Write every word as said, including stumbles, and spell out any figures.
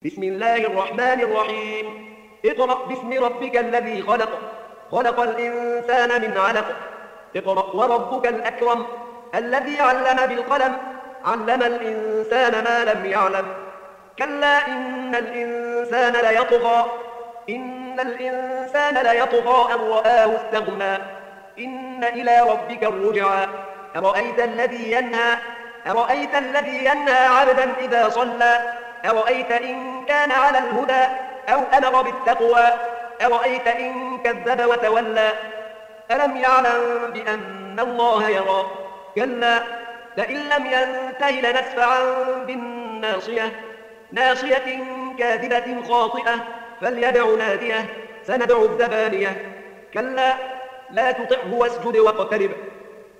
بسم الله الرحمن الرحيم. اقرأ باسم ربك الذي خلق خلق الإنسان من علق. اقرأ وربك الأكرم الذي علم بالقلم علم الإنسان ما لم يعلم. كلا إن الإنسان ليطغى إن الإنسان ليطغى أن رآه استغنى إن إلى ربك الرجعى. أرأيت الذي ينهى أرأيت الذي ينهى عبدا إذا صلى أرأيت إن كان على الهدى أو أمر بالتقوى أرأيت إن كذب وتولى. ألم يعلم بأن الله يرى. كلا لئن لم ينته لنسفعا بالناصية ناصية كاذبة خاطئة فليدع ناديه سندع الزبانية. كلا لا تطعه واسجد واقترب